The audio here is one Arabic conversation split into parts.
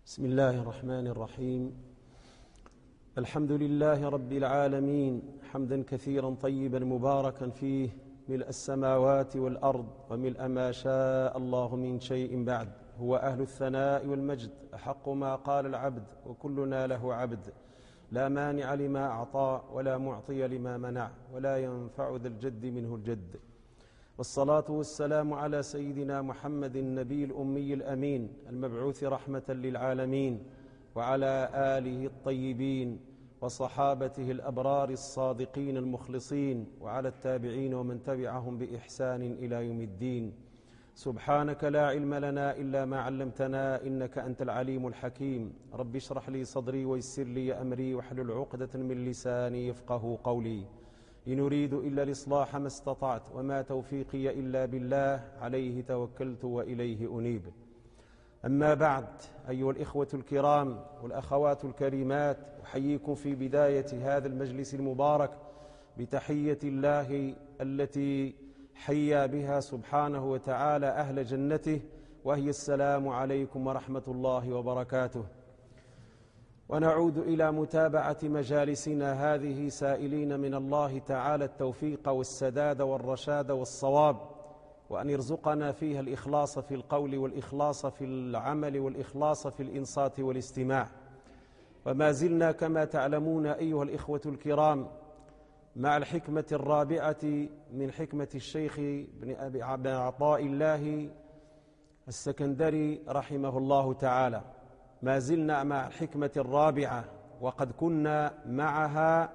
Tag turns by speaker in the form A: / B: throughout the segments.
A: بسم الله الرحمن الرحيم. الحمد لله رب العالمين، حمدا كثيرا طيبا مباركا فيه، ملء السماوات والأرض وملء ما شاء الله من شيء بعد. هو أهل الثناء والمجد، أحق ما قال العبد وكلنا له عبد. لا مانع لما أعطى ولا معطي لما منع، ولا ينفع ذا الجد منه الجد. والصلاة والسلام على سيدنا محمد النبي الأمي الأمين المبعوث رحمة للعالمين، وعلى آله الطيبين وصحابته الأبرار الصادقين المخلصين، وعلى التابعين ومن تبعهم بإحسان إلى يوم الدين. سبحانك لا علم لنا إلا ما علمتنا، إنك أنت العليم الحكيم. رب اشرح لي صدري ويسر لي أمري واحلل عقدة من لساني يفقه قولي. إن أريد إلا الإصلاح ما استطعت، وما توفيقي إلا بالله، عليه توكلت وإليه أنيب. أما بعد، أيها الإخوة الكرام والأخوات الكريمات، أحييكم في بداية هذا المجلس المبارك بتحية الله التي حيا بها سبحانه وتعالى أهل جنته، وهي السلام عليكم ورحمة الله وبركاته. ونعود إلى متابعة مجالسنا هذه سائلين من الله تعالى التوفيق والسداد والرشاد والصواب، وأن يرزقنا فيها الإخلاص في القول والإخلاص في العمل والإخلاص في الإنصات والاستماع. وما زلنا كما تعلمون أيها الإخوة الكرام مع الحكمة الرابعة من حكمة الشيخ بن عطاء الله السكندري رحمه الله تعالى. ما زلنا مع الحكمة الرابعة، وقد كنا معها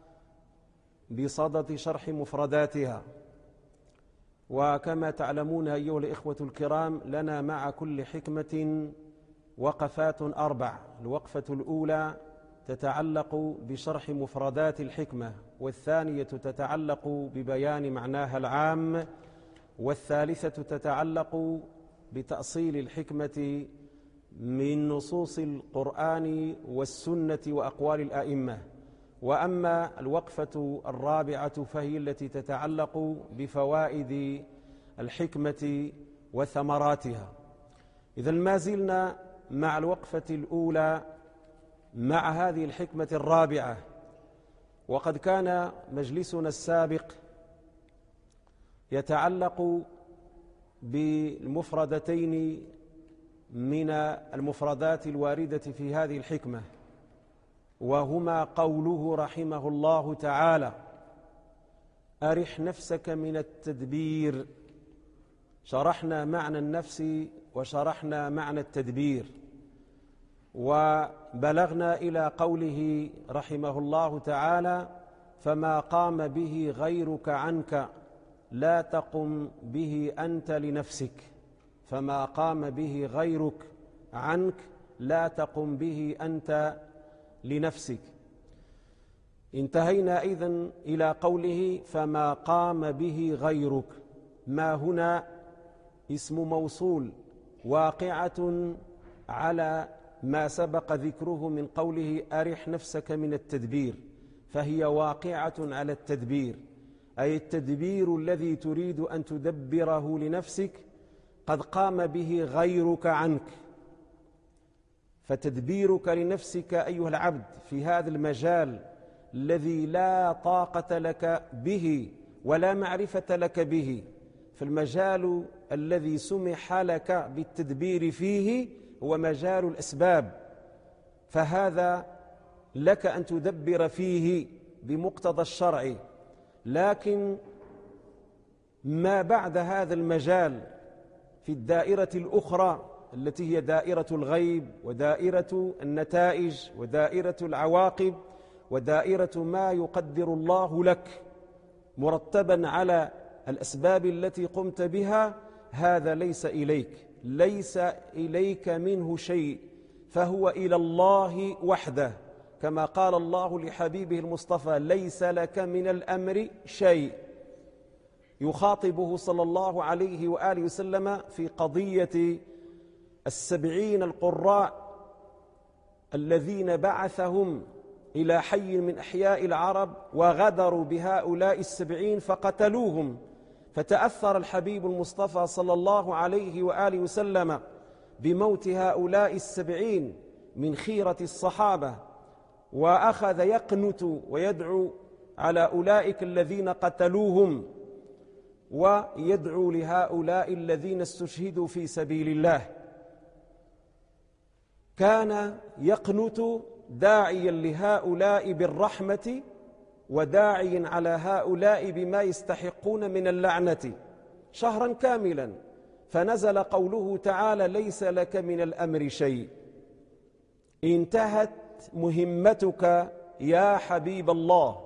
A: بصدد شرح مفرداتها. وكما تعلمون أيها الإخوة الكرام، لنا مع كل حكمة وقفات أربع. الوقفة الأولى تتعلق بشرح مفردات الحكمة، والثانية تتعلق ببيان معناها العام، والثالثة تتعلق بتأصيل الحكمة من نصوص القرآن والسنة وأقوال الأئمة. وأما الوقفة الرابعة فهي التي تتعلق بفوائد الحكمة وثمراتها. إذن ما زلنا مع الوقفة الأولى مع هذه الحكمة الرابعة، وقد كان مجلسنا السابق يتعلق بالمفردتين من المفردات الواردة في هذه الحكمة، وهما قوله رحمه الله تعالى: أرح نفسك من التدبير. شرحنا معنى النفس وشرحنا معنى التدبير، وبلغنا إلى قوله رحمه الله تعالى: فما قام به غيرك عنك لا تقم به أنت لنفسك. فما قام به غيرك عنك لا تقم به أنت لنفسك. انتهينا أيضا إلى قوله: فما قام به غيرك. ما هنا اسم موصول واقعة على ما سبق ذكره من قوله: أرح نفسك من التدبير، فهي واقعة على التدبير، أي التدبير الذي تريد أن تدبره لنفسك قد قام به غيرك عنك. فتدبيرك لنفسك أيها العبد في هذا المجال الذي لا طاقة لك به ولا معرفة لك به، فالمجال الذي سمح لك بالتدبير فيه هو مجال الأسباب، فهذا لك أن تدبر فيه بمقتضى الشرع. لكن ما بعد هذا المجال في الدائرة الأخرى التي هي دائرة الغيب ودائرة النتائج ودائرة العواقب ودائرة ما يقدر الله لك مرتبا على الأسباب التي قمت بها، هذا ليس إليك، ليس إليك منه شيء، فهو إلى الله وحده، كما قال الله لحبيبه المصطفى: ليس لك من الأمر شيء. يخاطبه صلى الله عليه وآله وسلم في قضية 70 القراء الذين بعثهم إلى حي من أحياء العرب، وغدروا بهؤلاء 70 فقتلوهم. فتأثر الحبيب المصطفى صلى الله عليه وآله وسلم بموت هؤلاء 70 من خيرة الصحابة، وأخذ يقنت ويدعو على أولئك الذين قتلوهم ويدعو لهؤلاء الذين استشهدوا في سبيل الله. كان يقنت داعيا لهؤلاء بالرحمة وداعيا على هؤلاء بما يستحقون من اللعنة شهرا كاملا، فنزل قوله تعالى: ليس لك من الأمر شيء. انتهت مهمتك يا حبيب الله،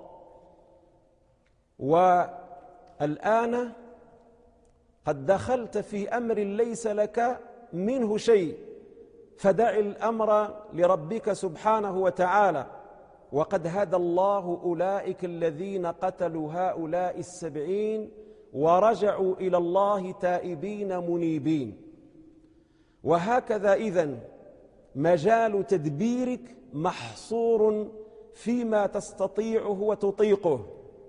A: والآن قد دخلت في أمر ليس لك منه شيء، فدع الأمر لربك سبحانه وتعالى. وقد هدى الله أولئك الذين قتلوا هؤلاء 70 ورجعوا إلى الله تائبين منيبين. وهكذا إذن مجال تدبيرك محصور فيما تستطيعه وتطيقه،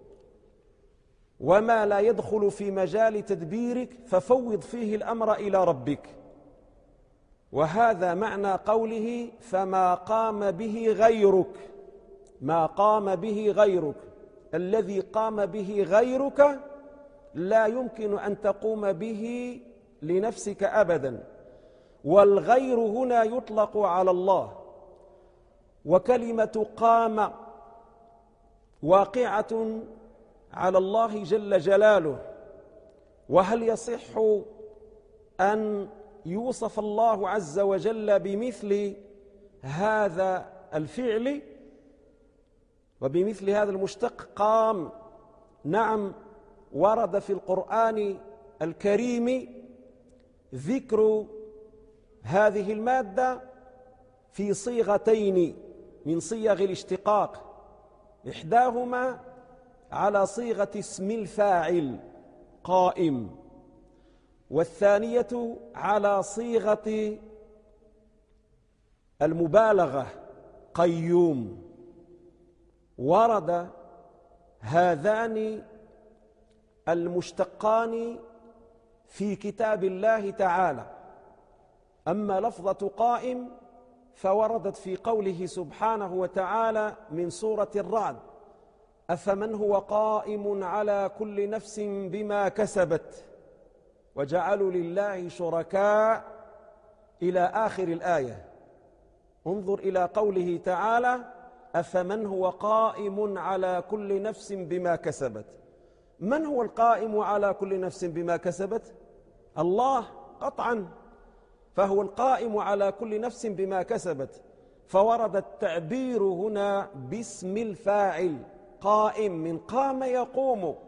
A: وما لا يدخل في مجال تدبيرك ففوض فيه الأمر إلى ربك. وهذا معنى قوله: فما قام به غيرك. ما قام به غيرك، الذي قام به غيرك لا يمكن أن تقوم به لنفسك أبدا، والغير هنا يطلق على الله. وكلمة قام واقعة على الله جل جلاله، وهل يصح أن يوصف الله عز وجل بمثل هذا الفعل وبمثل هذا المشتق؟ قام، نعم، ورد في القرآن الكريم ذكر هذه المادة في صيغتين من صيغ الاشتقاق، إحداهما على صيغة اسم الفاعل قائم، والثانية على صيغة المبالغة قيوم. ورد هذان المشتقان في كتاب الله تعالى. أما لفظة قائم فوردت في قوله سبحانه وتعالى من سورة الرعد: أفمن هو قائم على كل نفس بما كسبت وجعلوا لله شركاء إلى آخر الآية. انظر إلى قوله تعالى: أفمن هو قائم على كل نفس بما كسبت. من هو القائم على كل نفس بما كسبت؟ الله قطعا، فهو القائم على كل نفس بما كسبت. فورد التعبير هنا باسم الفاعل قائم، من قام يقوم،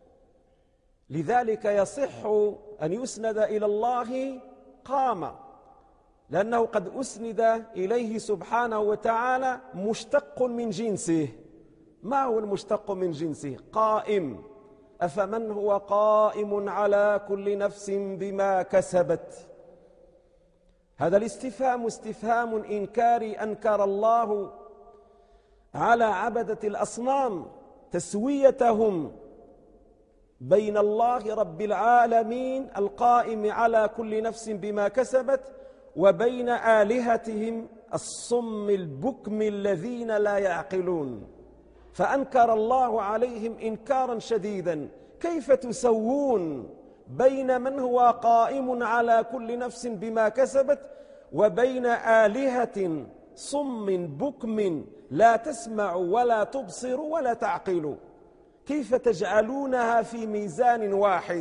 A: لذلك يصح أن يسند إلى الله قام، لأنه قد أسند إليه سبحانه وتعالى مشتق من جنسه. ما هو المشتق من جنسه؟ قائم. أفمن هو قائم على كل نفس بما كسبت. هذا الاستفهام استفهام إنكاري، أنكر الله على عبدة الأصنام تسويتهم بين الله رب العالمين القائم على كل نفس بما كسبت وبين آلهتهم الصم البكم الذين لا يعقلون. فأنكر الله عليهم إنكارا شديدا: كيف تسوون بين من هو قائم على كل نفس بما كسبت وبين آلهة صم بكم لا تسمع ولا تبصر ولا تعقل؟ كيف تجعلونها في ميزان واحد؟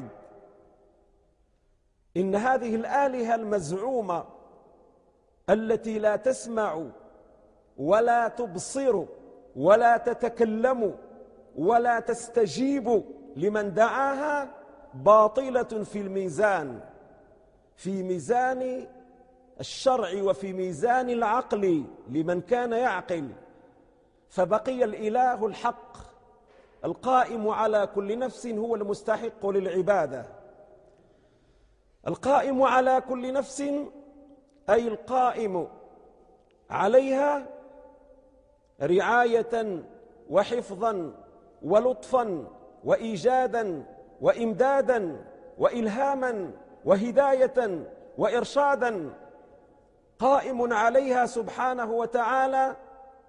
A: إن هذه الآلهة المزعومة التي لا تسمع ولا تبصر ولا تتكلم ولا تستجيب لمن دعاها باطلة في الميزان، في ميزان الشرع وفي ميزان العقل لمن كان يعقل. فبقي الإله الحق القائم على كل نفس هو المستحق للعبادة. القائم على كل نفس أي القائم عليها رعاية وحفظا ولطفا وإيجادا وإمدادا وإلهاما وهداية وإرشادا قائم عليها سبحانه وتعالى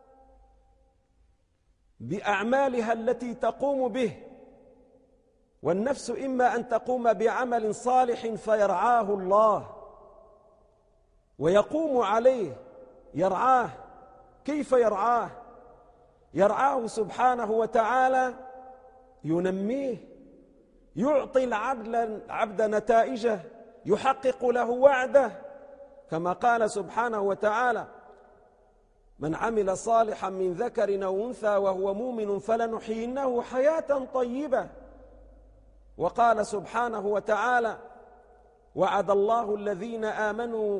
A: بأعمالها التي تقوم به. والنفس إما أن تقوم بعمل صالح فيرعاه الله ويقوم عليه، يرعاه. كيف يرعاه؟ يرعاه سبحانه وتعالى، ينميه، يعطي العبد نتائجه، يحقق له وعده، كما قال سبحانه وتعالى: من عمل صالحا من ذكر أو أنثى وهو مؤمن فلنحيينه حياة طيبة. وقال سبحانه وتعالى: وعد الله الذين آمنوا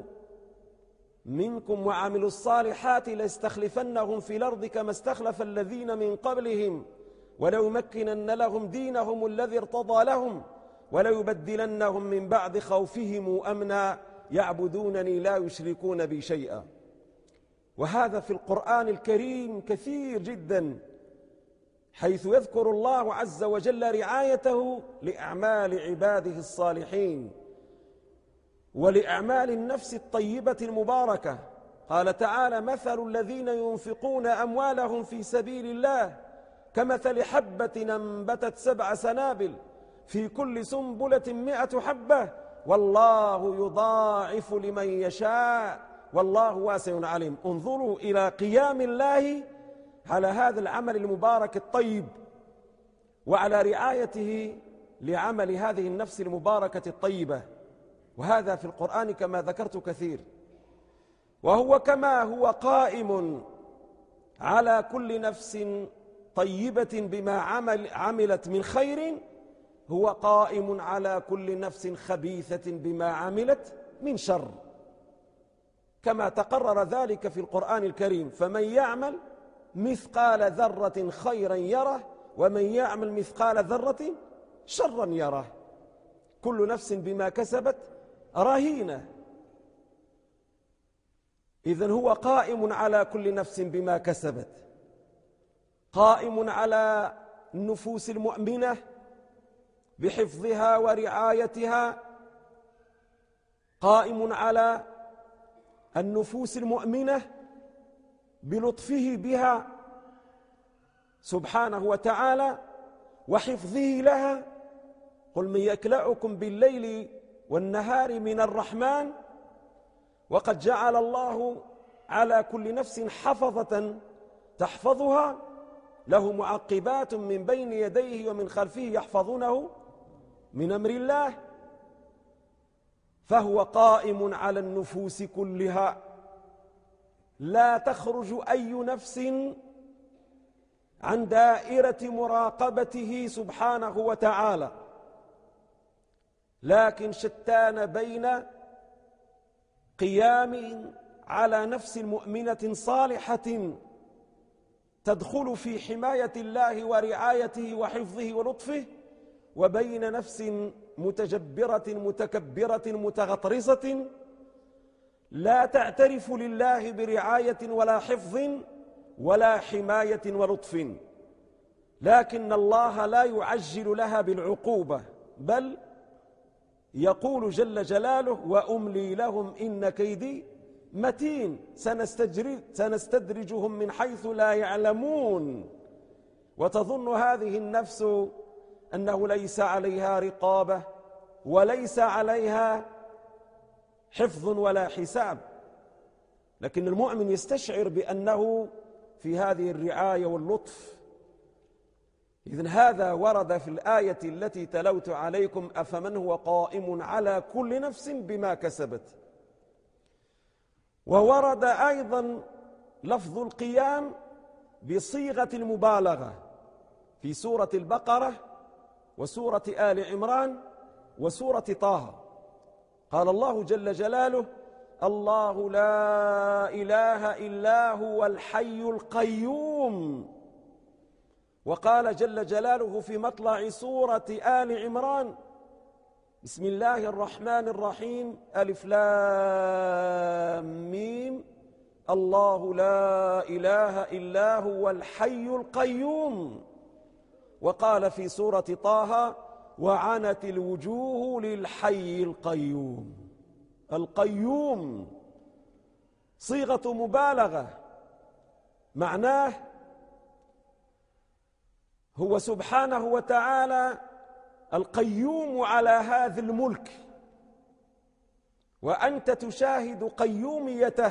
A: منكم وعملوا الصالحات ليستخلفنهم في الأرض كما استخلف الذين من قبلهم وليمكنن لهم دينهم الذي ارتضى لهم وليبدلنهم من بعد خوفهم أمنا يعبدونني لا يشركون بي شيئا. وهذا في القرآن الكريم كثير جدا، حيث يذكر الله عز وجل رعايته لأعمال عباده الصالحين ولأعمال النفس الطيبة المباركة. قال تعالى: مثل الذين ينفقون أموالهم في سبيل الله كمثل حبة أنبتت 7 سنابل في كل سنبلة 100 حبة والله يضاعف لمن يشاء والله واسع عليم. انظروا إلى قيام الله على هذا العمل المبارك الطيب وعلى رعايته لعمل هذه النفس المباركة الطيبة. وهذا في القرآن كما ذكرت كثير. وهو كما هو قائم على كل نفس طيبة بما عملت من خير، هو قائم على كل نفس خبيثة بما عملت من شر، كما تقرر ذلك في القرآن الكريم: فمن يعمل مثقال ذرة خيرا يره ومن يعمل مثقال ذرة شرا يره. كل نفس بما كسبت رهينة. إذن هو قائم على كل نفس بما كسبت، قائم على النفوس المؤمنة بحفظها ورعايتها، قائم على النفوس المؤمنة بلطفه بها سبحانه وتعالى وحفظه لها. قل من يكلأكم بالليل والنهار من الرحمن وقد جعل الله على كل نفس حفظة تحفظها له معقبات من بين يديه ومن خلفه يحفظونه من أمر الله. فهو قائم على النفوس كلها، لا تخرج أي نفس عن دائرة مراقبته سبحانه وتعالى، لكن شتان بين قيام على نفس مؤمنة صالحة تدخل في حماية الله ورعايته وحفظه ولطفه، وبين نفس متجبرة متكبرة متغطرسة لا تعترف لله برعاية ولا حفظ ولا حماية ولطف، لكن الله لا يعجل لها بالعقوبة، بل يقول جل جلاله: وأملي لهم إن كيدي متين سنستدرجهم من حيث لا يعلمون. وتظن هذه النفس أنه ليس عليها رقابة وليس عليها حفظ ولا حساب، لكن المؤمن يستشعر بأنه في هذه الرعاية واللطف. إذن هذا ورد في الآية التي تلوت عليكم: أفمن هو قائم على كل نفس بما كسبت. وورد أيضا لفظ القيام بصيغة المبالغة في سورة البقرة وسورة آل عمران وسورة طه. قال الله جل جلاله: الله لا إله إلا هو الحي القيوم. وقال جل جلاله في مطلع سورة آل عمران: بسم الله الرحمن الرحيم، ألف لام ميم، الله لا إله إلا هو الحي القيوم. وقال في سورة طه: وعنت الوجوه للحي القيوم. القيوم صيغة مبالغة، معناه هو سبحانه وتعالى القيوم على هذا الملك، وأنت تشاهد قيوميته،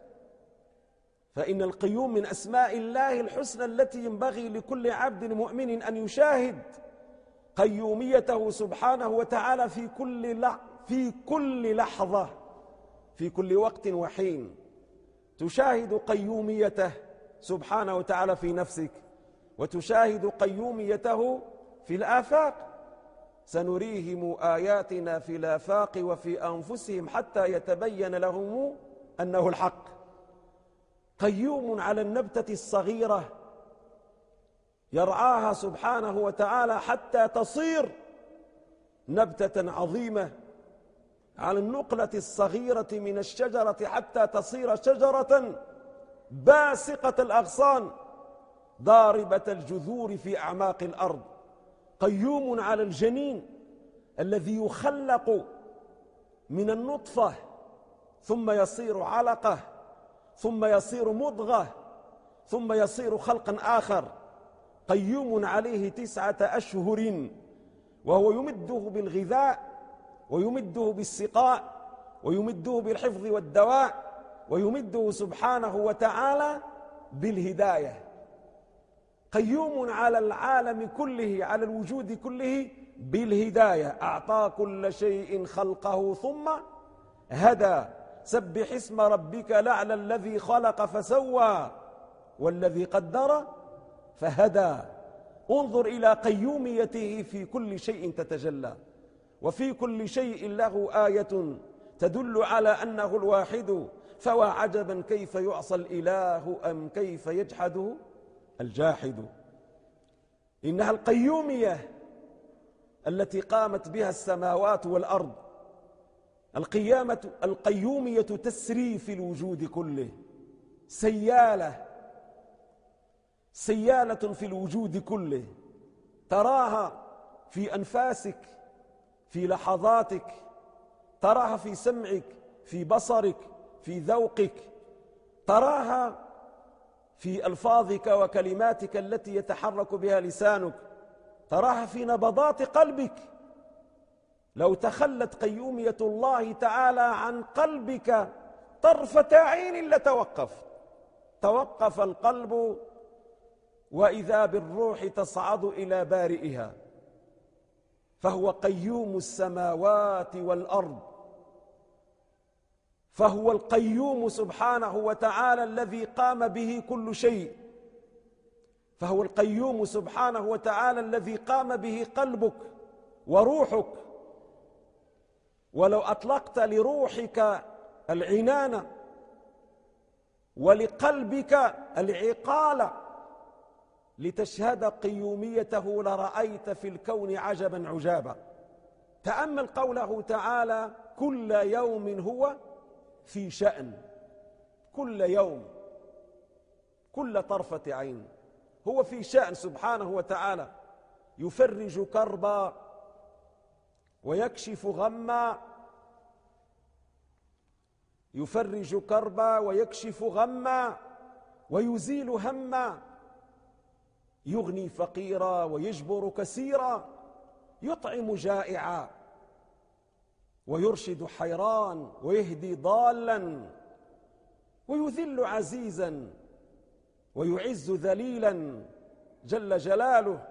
A: فإن القيوم من أسماء الله الحسنى التي ينبغي لكل عبد مؤمن أن يشاهد قيوميته سبحانه وتعالى في كل لحظة، في كل وقت وحين. تشاهد قيوميته سبحانه وتعالى في نفسك، وتشاهد قيوميته في الآفاق. سنريهم آياتنا في الآفاق وفي أنفسهم حتى يتبين لهم أنه الحق. قيوم على النبتة الصغيرة يرعاها سبحانه وتعالى حتى تصير نبتة عظيمة، على النقلة الصغيرة من الشجرة حتى تصير شجرة باسقة الأغصان ضاربة الجذور في أعماق الأرض. قيوم على الجنين الذي يخلق من النطفة ثم يصير علقة ثم يصير مضغة ثم يصير خلقا آخر. قيوم عليه 9 أشهر، وهو يمده بالغذاء ويمده بالسقاء ويمده بالحفظ والدواء ويمده سبحانه وتعالى بالهداية. قيوم على العالم كله، على الوجود كله بالهداية. أعطى كل شيء خلقه ثم هدى. سبح اسم ربك الأعلى الذي خلق فسوى والذي قدر فهدى. انظر إلى قيوميته في كل شيء تتجلى، وفي كل شيء له آية تدل على أنه الواحد. فوعجبا كيف يعصى الإله أم كيف يجحده الجاحد. إنها القيومية التي قامت بها السماوات والأرض. القيومية تسري في الوجود كله، سيالة في الوجود كله. تراها في أنفاسك، في لحظاتك، تراها في سمعك، في بصرك، في ذوقك، تراها في ألفاظك وكلماتك التي يتحرك بها لسانك، تراها في نبضات قلبك. لو تخلت قيومية الله تعالى عن قلبك طرفة عين توقف القلب، وإذا بالروح تصعد إلى بارئها. فهو قيوم السماوات والأرض، فهو القيوم سبحانه وتعالى الذي قام به كل شيء، فهو القيوم سبحانه وتعالى الذي قام به قلبك وروحك. ولو أطلقت لروحك العنان ولقلبك العقال لتشهد قيوميته لرأيت في الكون عجبا عجابا. تأمل قوله تعالى: كل يوم هو في شأن. كل يوم، كل طرفة عين هو في شأن سبحانه وتعالى. يفرج كربا ويكشف غما، يفرج كربا ويكشف غما ويزيل هما، يغني فقيرا ويجبر كسيرا، يطعم جائعا ويرشد حيران ويهدي ضالا، ويذل عزيزا ويعز ذليلا جل جلاله،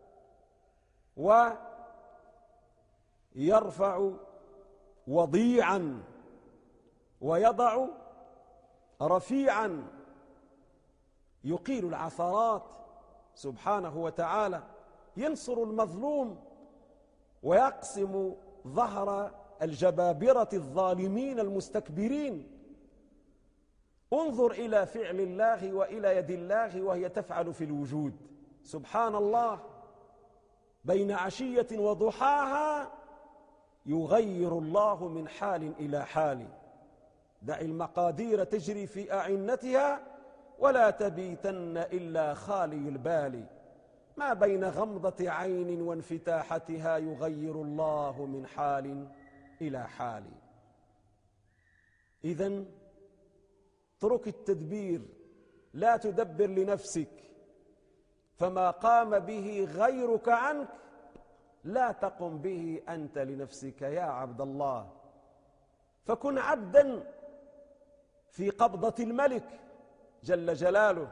A: ويرفع وضيعا ويضع رفيعا، يقيل العثرات سبحانه وتعالى، ينصر المظلوم ويقسم ظهر الجبابرة الظالمين المستكبرين. انظر إلى فعل الله وإلى يد الله وهي تفعل في الوجود. سبحان الله، بين عشية وضحاها يغير الله من حال إلى حال. دع المقادير تجري في أعنتها ولا تبيتن إلا خالي البال. ما بين غمضة عين وانفتاحتها يغير الله من حال إلى حال. إذن اترك التدبير، لا تدبر لنفسك، فما قام به غيرك عنك لا تقم به أنت لنفسك يا عبد الله. فكن عبدا في قبضة الملك جل جلاله،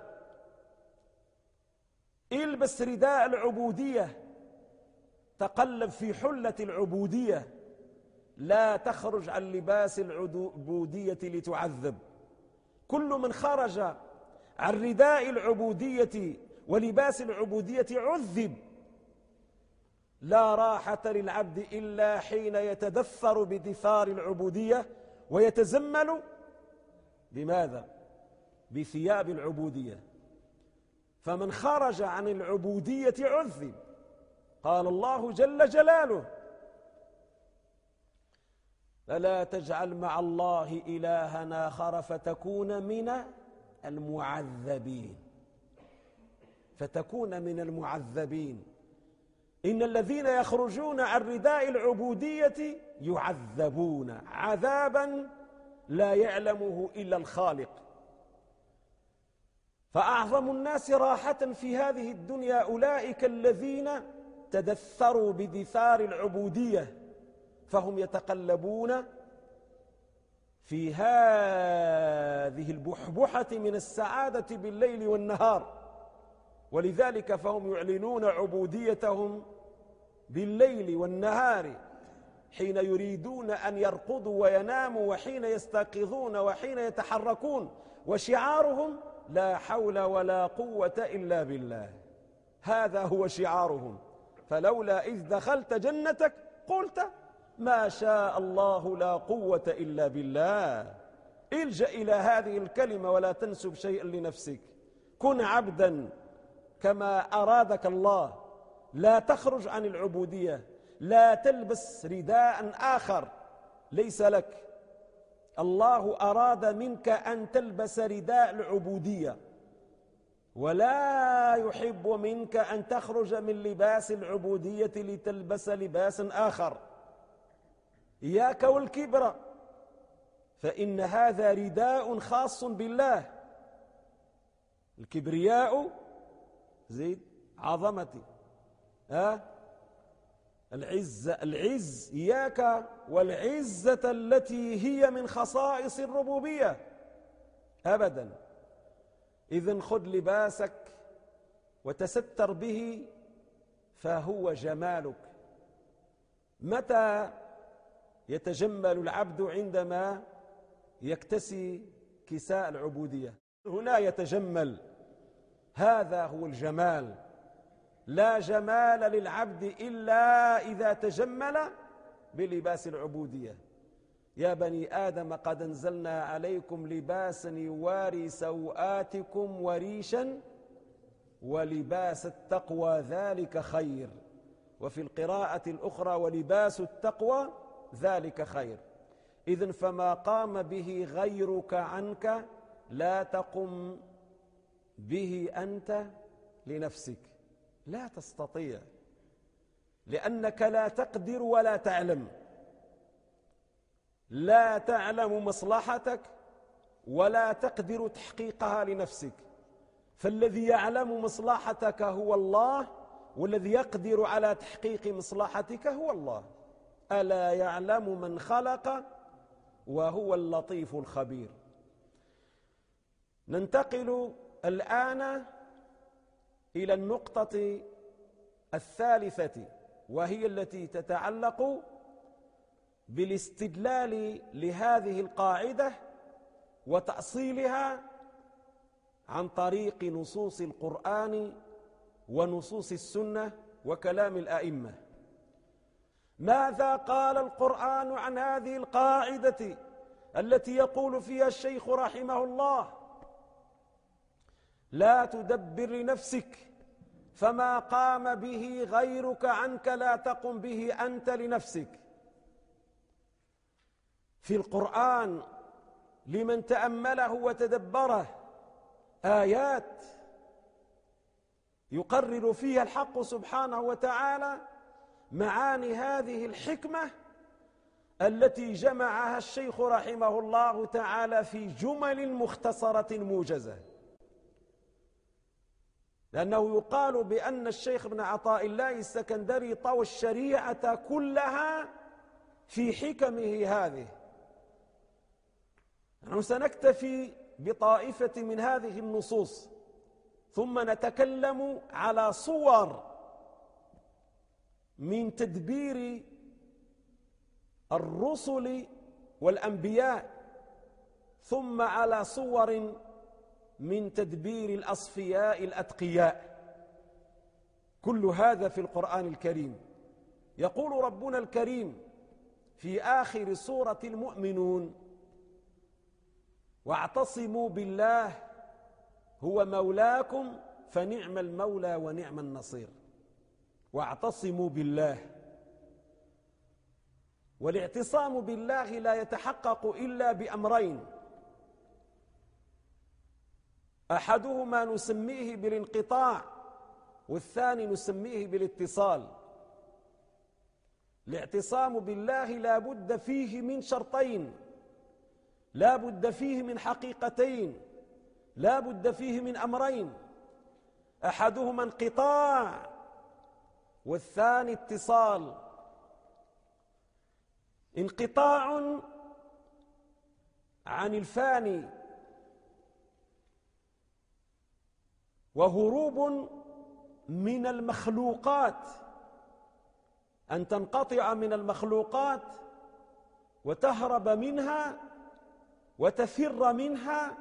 A: البس رداء العبودية، تقلب في حلة العبودية، لا تخرج عن لباس العبودية لتعذب. كل من خرج عن رداء العبودية ولباس العبودية عذب. لا راحة للعبد إلا حين يتدثر بدثار العبودية ويتزمل بماذا؟ بثياب العبودية. فمن خرج عن العبودية عذب. قال الله جل جلاله: فلا تجعل مع الله إلها آخر فتكون من المعذبين. فتكون من المعذبين. إن الذين يخرجون عن رداء العبودية يعذبون عذابا لا يعلمه إلا الخالق. فأعظم الناس راحة في هذه الدنيا أولئك الذين تدثروا بدثار العبودية، فهم يتقلبون في هذه البحبحة من السعادة بالليل والنهار. ولذلك فهم يعلنون عبوديتهم بالليل والنهار، حين يريدون أن يرقدوا ويناموا، وحين يستيقظون، وحين يتحركون، وشعارهم لا حول ولا قوة إلا بالله. هذا هو شعارهم. فلولا إذ دخلت جنتك قلت ما شاء الله لا قوة إلا بالله. الجأ إلى هذه الكلمة ولا تنسب شيئا لنفسك. كن عبدا كما أرادك الله، لا تخرج عن العبودية، لا تلبس رداء آخر ليس لك. الله أراد منك أن تلبس رداء العبودية، ولا يحب منك أن تخرج من لباس العبودية لتلبس لباس آخر. إياك والكبر، فإن هذا رداء خاص بالله. الكبرياء زيد عظمتي، العز إياك والعزة التي هي من خصائص الربوبية أبدا. إذن خذ لباسك وتستر به فهو جمالك. متى يتجمل العبد؟ عندما يكتسي كساء العبودية، هنا يتجمل. هذا هو الجمال. لا جمال للعبد إلا إذا تجمل بلباس العبودية. يا بني آدم قد أنزلنا عليكم لباسا يواري سوآتكم وريشا ولباس التقوى ذلك خير. وفي القراءة الأخرى ولباس التقوى ذلك خير. إذن فما قام به غيرك عنك لا تقم به أنت لنفسك. لا تستطيع، لأنك لا تقدر ولا تعلم. لا تعلم مصلحتك ولا تقدر تحقيقها لنفسك. فالذي يعلم مصلحتك هو الله، والذي يقدر على تحقيق مصلحتك هو الله. ألا يعلم من خلق وهو اللطيف الخبير. ننتقل الآن إلى النقطة الثالثة، وهي التي تتعلق بالاستدلال لهذه القاعدة وتأصيلها عن طريق نصوص القرآن ونصوص السنة وكلام الأئمة. ماذا قال القرآن عن هذه القاعدة التي يقول فيها الشيخ رحمه الله: لا تدبر لنفسك، فما قام به غيرك عنك لا تقم به أنت لنفسك. في القرآن لمن تأمله وتدبره آيات يقرر فيها الحق سبحانه وتعالى معاني هذه الحكمة التي جمعها الشيخ رحمه الله تعالى في جمل مختصرة موجزة، لأنه يقال بأن الشيخ ابن عطاء الله السكندري طوى الشريعة كلها في حكمه هذه. نحن سنكتفي بطائفة من هذه النصوص، ثم نتكلم على صور من تدبير الرسل والأنبياء، ثم على صور من تدبير الأصفياء الأتقياء. كل هذا في القرآن الكريم. يقول ربنا الكريم في آخر سورة المؤمنون: واعتصموا بالله هو مولاكم فنعم المولى ونعم النصير. واعتصموا بالله. والاعتصام بالله لا يتحقق إلا بأمرين: أحدهما نسميه بالانقطاع، والثاني نسميه بالاتصال. الاعتصام بالله لا بد فيه من شرطين، لا بد فيه من حقيقتين، لا بد فيه من أمرين: أحدهما انقطاع والثاني اتصال. انقطاع عن الفاني وهروب من المخلوقات، أن تنقطع من المخلوقات وتهرب منها وتفر منها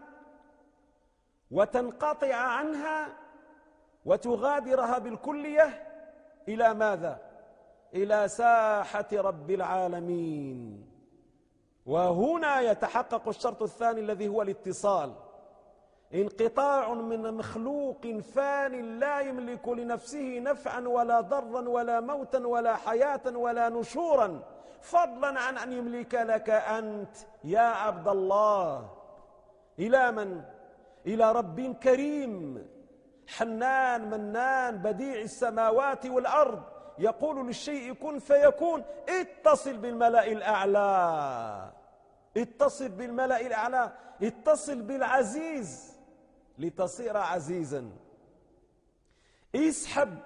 A: وتنقطع عنها وتغادرها بالكلية إلى ماذا؟ إلى ساحة رب العالمين. وهنا يتحقق الشرط الثاني الذي هو الاتصال. انقطاع من مخلوق فان لا يملك لنفسه نفعا ولا ضرا ولا موتا ولا حياة ولا نشورا، فضلا عن أن يملك لك أنت يا عبد الله. إلى من؟ إلى رب كريم حنان منان بديع السماوات والأرض، يقول للشيء كن فيكون. اتصل بالملأ الأعلى، اتصل بالملأ الأعلى، اتصل بالعزيز لتصير عزيزا. اسحب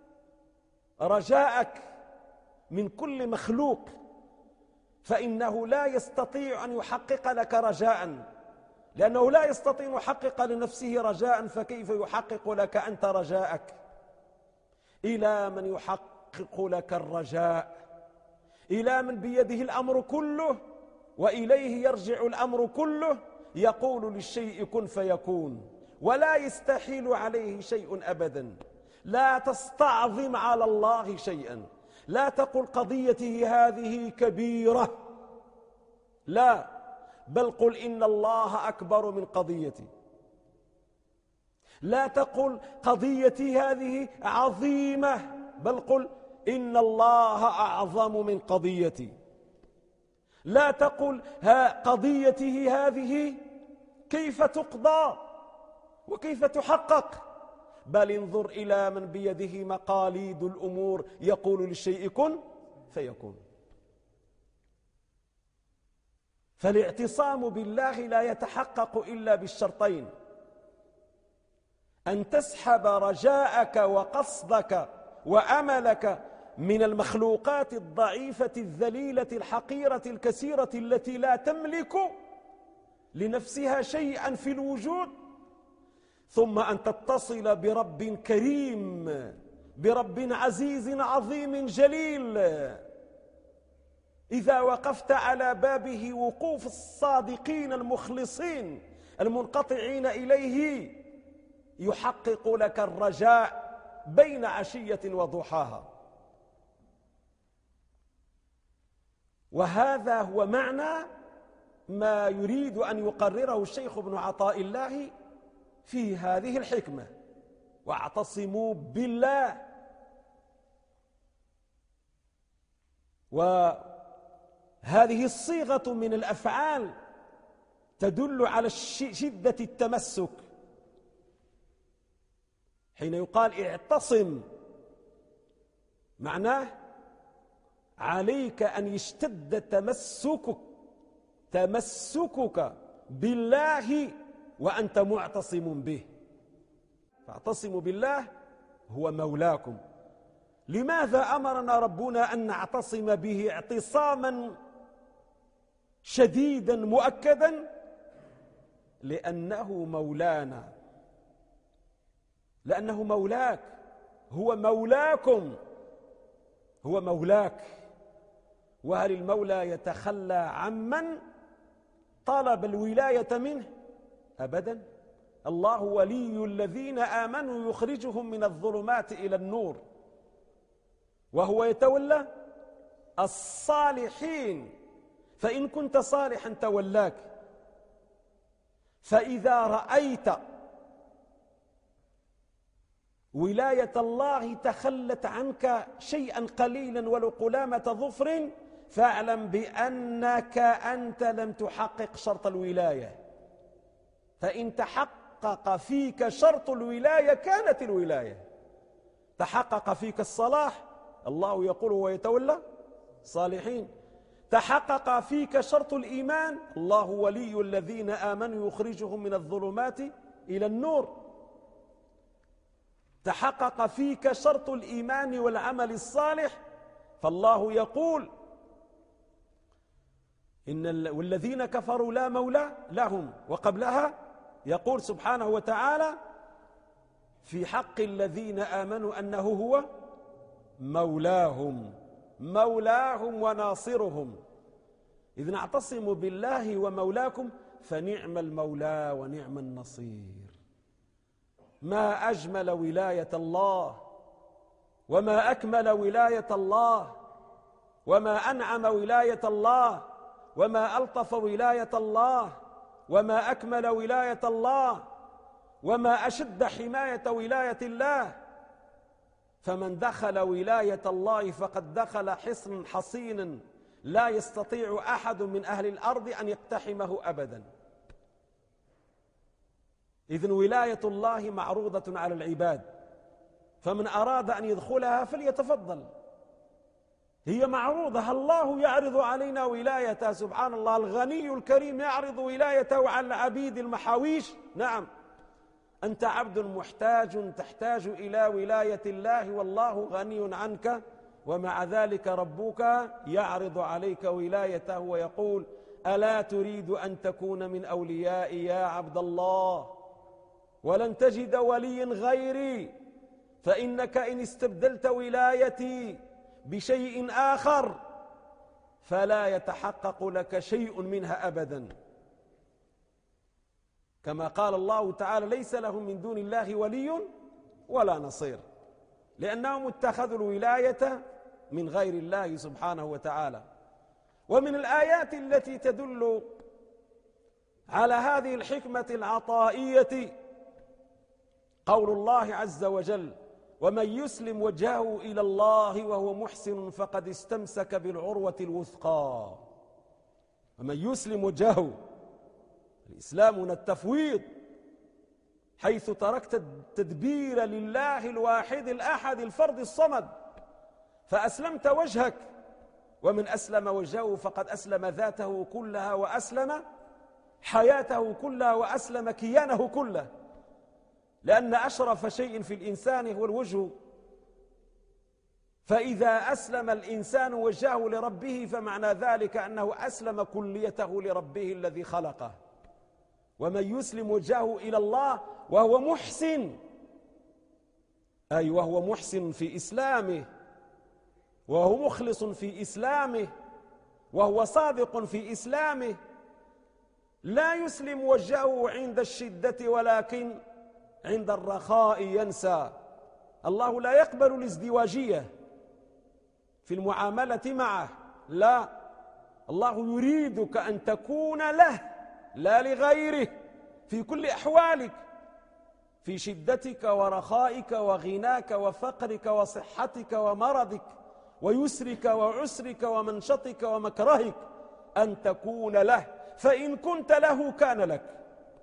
A: رجاءك من كل مخلوق، فإنه لا يستطيع أن يحقق لك رجاء، لأنه لا يستطيع أن يحقق لنفسه رجاء، فكيف يحقق لك أنت رجاءك؟ إلى من يحقق لك الرجاء، إلى من بيده الأمر كله وإليه يرجع الأمر كله، يقول للشيء كن فيكون، ولا يستحيل عليه شيء أبدا. لا تستعظم على الله شيئا، لا تقل قضيتي هذه كبيرة، لا، بل قل إن الله أكبر من قضيتي. لا تقل قضيتي هذه عظيمة، بل قل إن الله أعظم من قضيتي. لا تقل قضيته هذه كيف تقضى وكيف تحقق، بل انظر إلى من بيده مقاليد الأمور، يقول للشيء كن فيكون. فالاعتصام بالله لا يتحقق إلا بالشرطين: أن تسحب رجاءك وقصدك وأملك من المخلوقات الضعيفة الذليلة الحقيرة الكثيرة التي لا تملك لنفسها شيئا في الوجود، ثم أن تتصل برب كريم، برب عزيز عظيم جليل. إذا وقفت على بابه وقوف الصادقين المخلصين المنقطعين إليه، يحقق لك الرجاء بين عشية وضحاها. وهذا هو معنى ما يريد أن يقرره الشيخ ابن عطاء الله في هذه الحكمة: واعتصموا بالله. وهذه الصيغة من الأفعال تدل على شدة التمسك. حين يقال اعتصم، معناه عليك أن يشتد تمسكك بالله وأنت معتصم به. فاعتصموا بالله هو مولاكم. لماذا أمرنا ربنا أن نعتصم به اعتصاما شديدا مؤكدا؟ لأنه مولانا، لأنه مولاك، هو مولاكم، هو مولاك. وهل المولى يتخلى عمن طلب الولاية منه؟ أبدا. الله ولي الذين آمنوا يخرجهم من الظلمات إلى النور، وهو يتولى الصالحين. فإن كنت صالحا تولاك. فإذا رأيت ولاية الله تخلت عنك شيئا قليلا ولو قلامة ظفر، فاعلم بأنك أنت لم تحقق شرط الولاية. فإن تحقق فيك شرط الولاية كانت الولاية. تحقق فيك الصلاح، الله يقول هو يتولى الصالحين. تحقق فيك شرط الإيمان، الله ولي الذين آمنوا يخرجهم من الظلمات إلى النور. تحقق فيك شرط الإيمان والعمل الصالح، فالله يقول والذين كفروا لا مولى لهم. وقبلها يقول سبحانه وتعالى في حق الذين آمنوا أنه هو مولاهم وناصرهم. إذ نعتصم بالله ومولاكم فنعم المولى ونعم النصير. ما أجمل ولاية الله، وما أكمل ولاية الله، وما أنعم ولاية الله، وما ألطف ولاية الله، وما أكمل ولاية الله، وما أشد حماية ولاية الله. فمن دخل ولاية الله فقد دخل حصن حصينا لا يستطيع أحد من أهل الأرض أن يقتحمه أبدا. إذن ولاية الله معروضة على العباد، فمن أراد أن يدخلها فليتفضل. هي معروضة، الله يعرض علينا ولايته سبحان الله. الغني الكريم يعرض ولايته على العبيد المحاويش. نعم، أنت عبد محتاج تحتاج إلى ولاية الله والله غني عنك، ومع ذلك ربك يعرض عليك ولايته ويقول ألا تريد أن تكون من أوليائي يا عبد الله؟ ولن تجد وليا غيري، فإنك إن استبدلت ولايتي بشيء آخر فلا يتحقق لك شيء منها أبدا. كما قال الله تعالى ليس لهم من دون الله ولي ولا نصير، لأنهم اتخذوا الولاية من غير الله سبحانه وتعالى. ومن الآيات التي تدل على هذه الحكمة العطائية قول الله عز وجل ومن يسلم وجهه إلى الله وهو محسن فقد استمسك بالعروة الوثقى. ومن يسلم وجهه، الإسلام هنا التفويض، حيث تركت التدبير لله الواحد الأحد الفرد الصمد فأسلمت وجهك. ومن أسلم وجهه فقد أسلم ذاته كلها وأسلم حياته كلها وأسلم كيانه كله، لأن أشرف شيء في الإنسان هو الوجه. فإذا أسلم الإنسان وجهه لربه فمعنى ذلك أنه أسلم كليته لربه الذي خلقه. ومن يسلم وجهه إلى الله وهو محسن، أي وهو محسن في إسلامه، وهو مخلص في إسلامه، وهو صادق في إسلامه، لا يسلم وجهه عند الشدة ولكن عند الرخاء ينسى. الله لا يقبل الازدواجية في المعاملة معه، لا، الله يريدك أن تكون له لا لغيره في كل أحوالك، في شدتك ورخائك وغناك وفقرك وصحتك ومرضك ويسرك وعسرك ومنشطك ومكرهك، أن تكون له، فإن كنت له كان لك.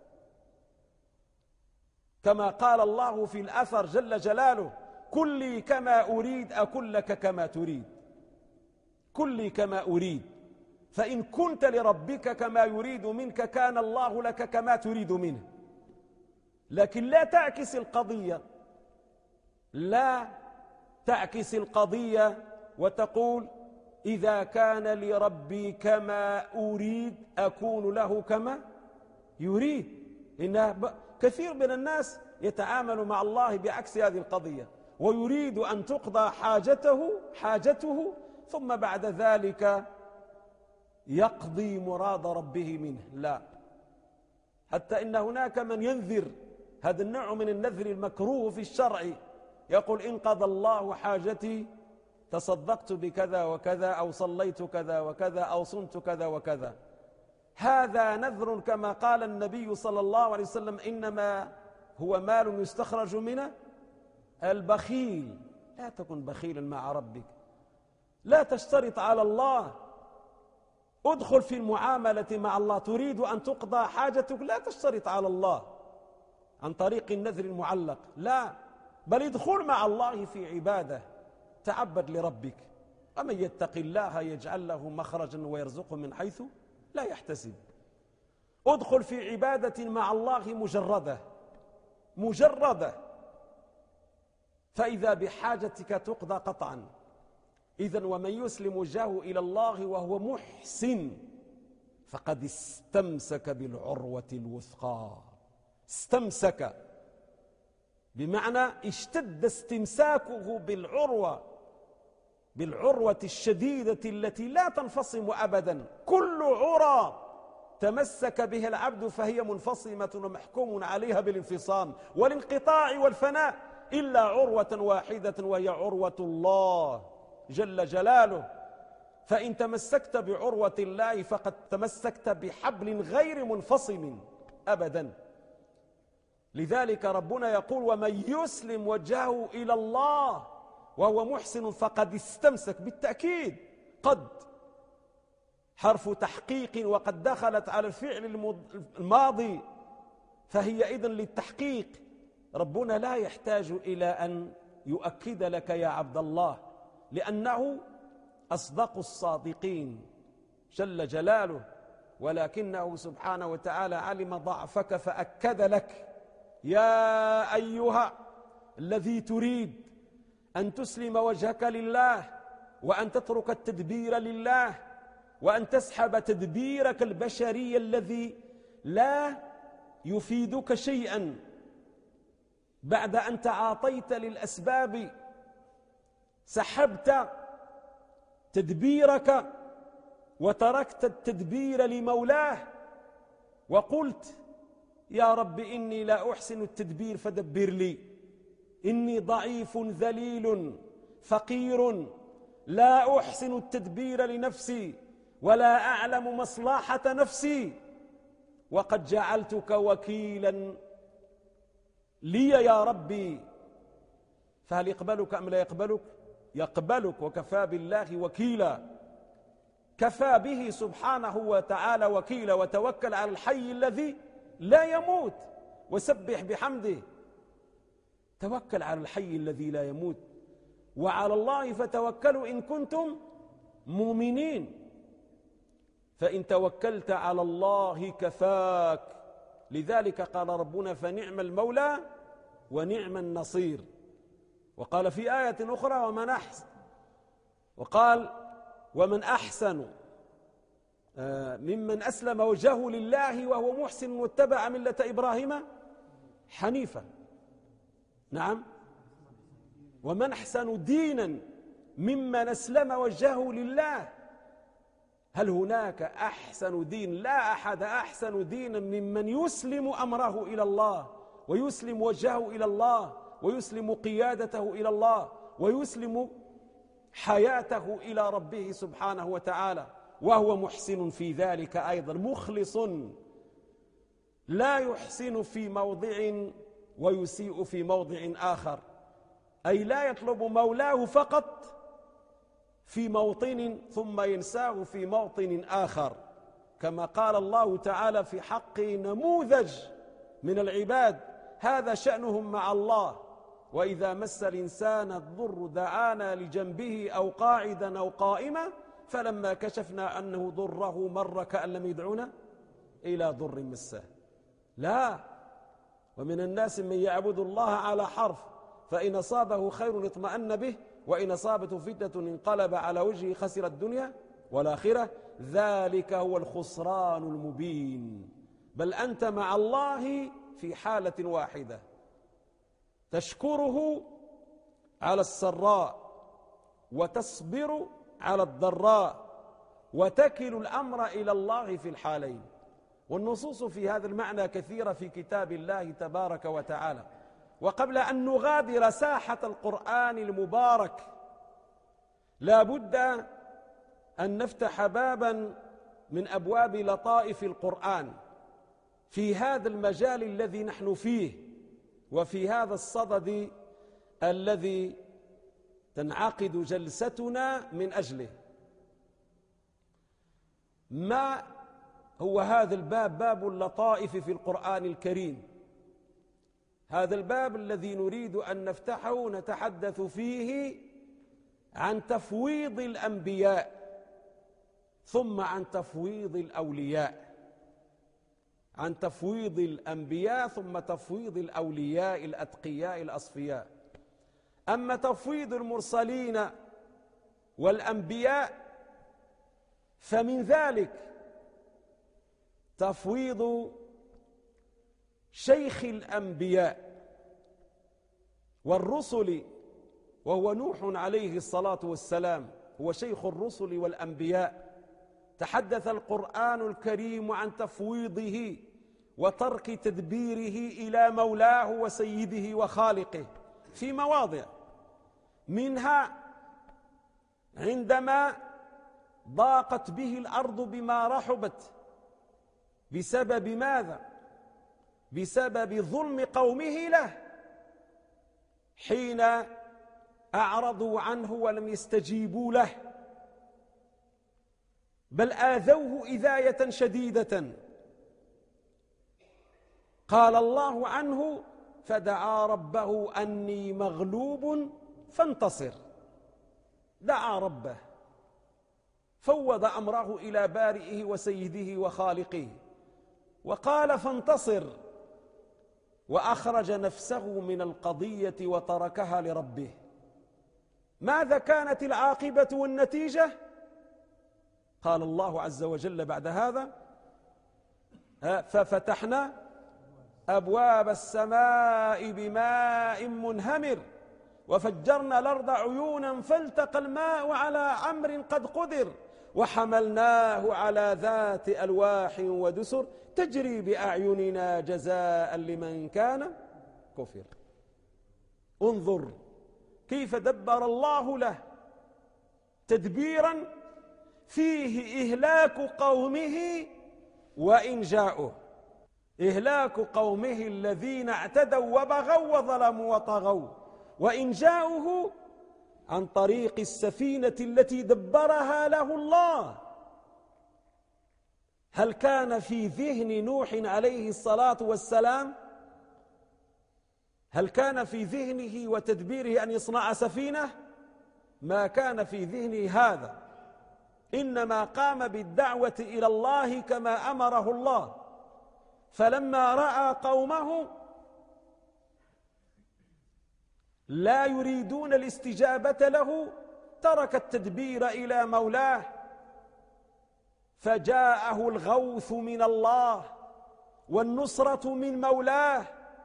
A: كما قال الله في الأثر جل جلاله كن لي كما أريد أكن لك كما تريد. كن لي كما أريد، فإن كنت لربك كما يريد منك كان الله لك كما تريد منه. لكن لا تعكس القضية، لا تعكس القضية وتقول إذا كان لربي كما أريد أكون له كما يريد. إن كثير من الناس يتعامل مع الله بعكس هذه القضية، ويريد أن تقضى حاجته ثم بعد ذلك يقضي مراد ربه منه. لا، حتى إن هناك من ينذر هذا النوع من النذر المكروه في الشرع، يقول إن قضى الله حاجتي تصدقت بكذا وكذا، أو صليت كذا وكذا، أو صمت كذا وكذا. هذا نذر كما قال النبي صلى الله عليه وسلم إنما هو مال يستخرج من البخيل. لا تكن بخيلا مع ربك، لا تشترط على الله. ادخل في المعاملة مع الله، تريد أن تقضى حاجتك لا تشترط على الله عن طريق النذر المعلق، لا، بل ادخل مع الله في عبادة، تعبد لربك. ومن يتق الله يجعل له مخرجا ويرزقه من حيث لا يحتسب. ادخل في عبادة مع الله مجردة، فإذا بحاجتك تقضى قطعا. إذن ومن يسلم وجهه إلى الله وهو محسن فقد استمسك بالعروة الوثقى. استمسك بمعنى اشتد استمساكه بالعروة الشديدة التي لا تنفصم أبدا. كل عرى تمسك به العبد فهي منفصمة ومحكوم عليها بالانفصام والانقطاع والفناء، إلا عروة واحدة وهي عروة الله جل جلاله. فإن تمسكت بعروة الله فقد تمسكت بحبل غير منفصم أبدا. لذلك ربنا يقول ومن يسلم وجهه إلى الله وهو محسن فقد استمسك. بالتأكيد قد حرف تحقيق، وقد دخلت على الفعل الماضي، فهي إذن للتحقيق. ربنا لا يحتاج إلى أن يؤكد لك يا عبد الله، لأنه أصدق الصادقين جل جلاله، ولكنه سبحانه وتعالى علم ضعفك فأكد لك. يا أيها الذي تريد أن تسلم وجهك لله، وأن تترك التدبير لله، وأن تسحب تدبيرك البشري الذي لا يفيدك شيئا بعد أن تعاطيت للأسباب، سحبت تدبيرك وتركت التدبير لمولاه، وقلت يا رب إني لا أحسن التدبير فدبر لي، إني ضعيف ذليل فقير لا أحسن التدبير لنفسي ولا أعلم مصلحة نفسي، وقد جعلتك وكيلا لي يا ربي. فهل يقبلك أم لا يقبلك؟ يقبلك، وكفى بالله وكيلا. كفى به سبحانه وتعالى وكيلا. وتوكل على الحي الذي لا يموت وسبح بحمده. توكل على الحي الذي لا يموت، وعلى الله فتوكلوا إن كنتم مؤمنين. فإن توكلت على الله كفاك. لذلك قال ربنا فنعم المولى ونعم النصير. وقال في آية أخرى ومن أحسن ممن أسلم وجهه لله وهو محسن واتبع ملة إبراهيم حنيفا. نعم، ومن أحسن دينا ممن أسلم وجهه لله. هل هناك أحسن دين؟ لا أحد أحسن دينا ممن يسلم أمره إلى الله، ويسلم وجهه إلى الله، ويسلم قيادته إلى الله، ويسلم حياته إلى ربه سبحانه وتعالى، وهو محسن في ذلك أيضا، مخلص لا يحسن في موضع ويسيء في موضع آخر، أي لا يطلب مولاه فقط في موطن ثم ينساه في موطن آخر، كما قال الله تعالى في حق نموذج من العباد هذا شأنهم مع الله: وإذا مس الإنسان الضر دعانا لجنبه أو قاعدا أو قائما فلما كشفنا عنه ضره مر كأن لم يدعنا إلى ضر مسه. لا، ومن الناس من يعبد الله على حرف، فإن أصابه خير اطمأن به، وإن أصابته فتنة انقلب على وجهه خسر الدنيا والآخرة، ذلك هو الخسران المبين. بل أنت مع الله في حالة واحدة، تشكره على السراء وتصبر على الضراء وتكل الأمر إلى الله في الحالين. والنصوص في هذا المعنى كثيرة في كتاب الله تبارك وتعالى. وقبل أن نغادر ساحة القرآن المبارك لا بد أن نفتح بابا من أبواب لطائف القرآن في هذا المجال الذي نحن فيه، وفي هذا الصدد الذي تنعقد جلستنا من أجله. ما هو هذا الباب؟ باب اللطائف في القرآن الكريم. هذا الباب الذي نريد أن نفتحه نتحدث فيه عن تفويض الأنبياء، ثم عن تفويض الأولياء، عن تفويض الأنبياء ثم تفويض الأولياء الأتقياء الأصفياء. أما تفويض المرسلين والأنبياء فمن ذلك تفويض شيخ الأنبياء والرسل، وهو نوح عليه الصلاة والسلام، هو شيخ الرسل والأنبياء. تحدث القرآن الكريم عن تفويضه وترك تدبيره إلى مولاه وسيده وخالقه في مواضع، منها عندما ضاقت به الأرض بما رحبت بسبب ماذا؟ بسبب ظلم قومه له، حين أعرضوا عنه ولم يستجيبوا له، بل آذوه إذاية شديدة. قال الله عنه: فدعا ربه أني مغلوب فانتصر. دعا ربه، فوض أمره إلى بارئه وسيده وخالقه، وقال: فانتصر، وأخرج نفسه من القضية وتركها لربه. ماذا كانت العاقبة والنتيجة؟ قال الله عز وجل بعد هذا: ففتحنا أبواب السماء بماء منهمر وفجرنا الأرض عيونا فالتقى الماء على أمر قد قدر وحملناه على ذات ألواح ودسر تجري بأعيننا جزاء لمن كان كفر. انظر كيف دبر الله له تدبيرا فيه إهلاك قومه وإنجاؤه، إهلاك قومه الذين اعتدوا وبغوا وظلموا وطغوا، وإنجاؤه عن طريق السفينة التي دبرها له الله. هل كان في ذهن نوح عليه الصلاة والسلام، هل كان في ذهنه وتدبيره أن يصنع سفينة؟ ما كان في ذهنه هذا، إنما قام بالدعوة إلى الله كما أمره الله. فلما رأى قومه لا يريدون الاستجابة له ترك التدبير إلى مولاه، فجاءه الغوث من الله والنصرة من مولاه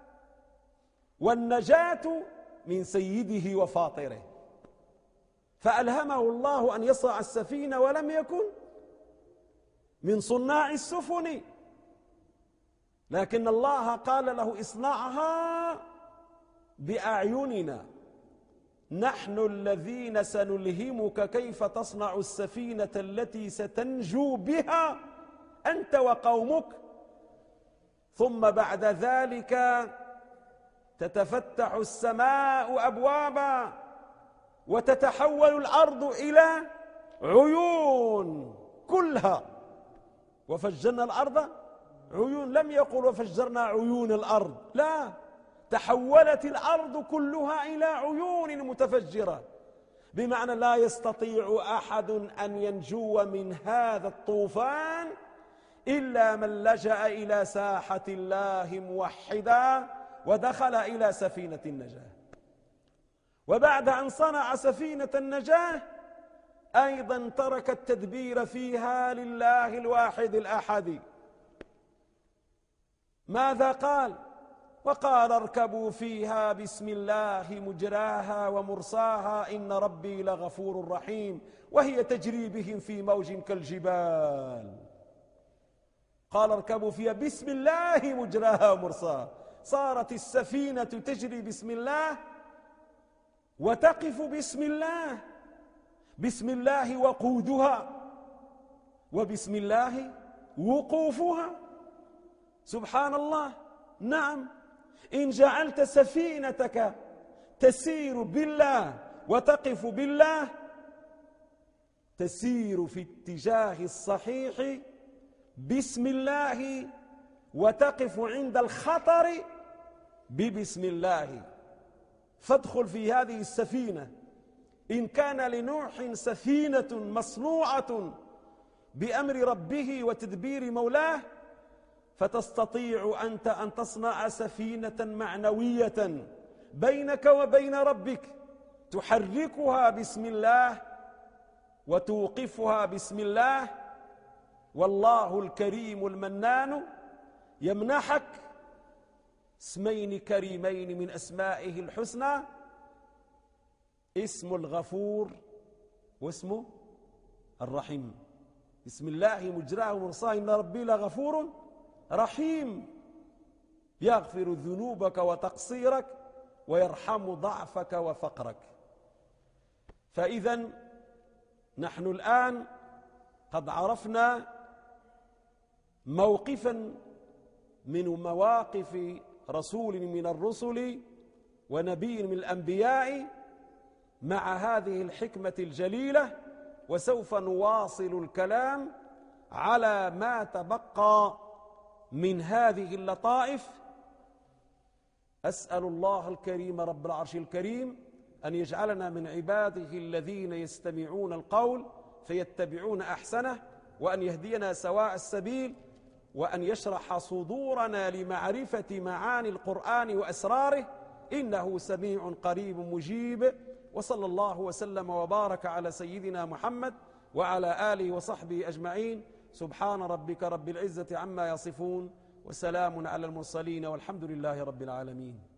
A: والنجاة من سيده وفاطره، فألهمه الله أن يصنع السفينة ولم يكن من صناع السفن، لكن الله قال له: اصنعها بأعيننا نحن الذين سنلهمك كيف تصنع السفينة التي ستنجو بها أنت وقومك، ثم بعد ذلك تتفتح السماء أبوابا وتتحول الأرض إلى عيون كلها. وفجرنا الأرض عيون، لم يقل وفجرنا عيون الأرض، لا، تحولت الأرض كلها إلى عيون متفجرة. بمعنى لا يستطيع أحد أن ينجو من هذا الطوفان إلا من لجأ إلى ساحة الله موحدا ودخل إلى سفينة النجاة. وبعد أن صنع سفينة النجاة أيضا ترك التدبير فيها لله الواحد الأحد. ماذا قال؟ وقال اركبوا فيها بسم الله مجراها ومرساها إن ربي لغفور رحيم وهي تجري بهم في موج كالجبال. قال اركبوا فيها بسم الله مجراها ومرساها، صارت السفينة تجري بسم الله وتقف بسم الله، بسم الله وقودها وبسم الله وقوفها. سبحان الله. نعم، إن جعلت سفينتك تسير بالله وتقف بالله تسير في اتجاه الصحيح بسم الله وتقف عند الخطر ببسم الله. فادخل في هذه السفينة. إن كان لنوح سفينة مصنوعة بأمر ربه وتدبير مولاه فتستطيع أنت أن تصنع سفينة معنوية بينك وبين ربك تحركها بسم الله وتوقفها بسم الله. والله الكريم المنان يمنحك اسمين كريمين من أسمائه الحسنى، اسم الغفور واسمه الرحيم. بسم الله مجراه ومرساه إن ربي لغفور رحيم، يغفر ذنوبك وتقصيرك ويرحم ضعفك وفقرك. فإذا نحن الآن قد عرفنا موقفا من مواقف رسول من الرسل ونبي من الأنبياء مع هذه الحكمة الجليلة، وسوف نواصل الكلام على ما تبقى من هذه اللطائف. أسأل الله الكريم رب العرش الكريم أن يجعلنا من عباده الذين يستمعون القول فيتبعون أحسنه، وأن يهدينا سواء السبيل، وأن يشرح صدورنا لمعرفة معاني القرآن وأسراره، إنه سميع قريب مجيب. وصلى الله وسلم وبارك على سيدنا محمد وعلى آله وصحبه أجمعين. سبحان ربك رب العزة عما يصفون وسلام على المرسلين والحمد لله رب العالمين.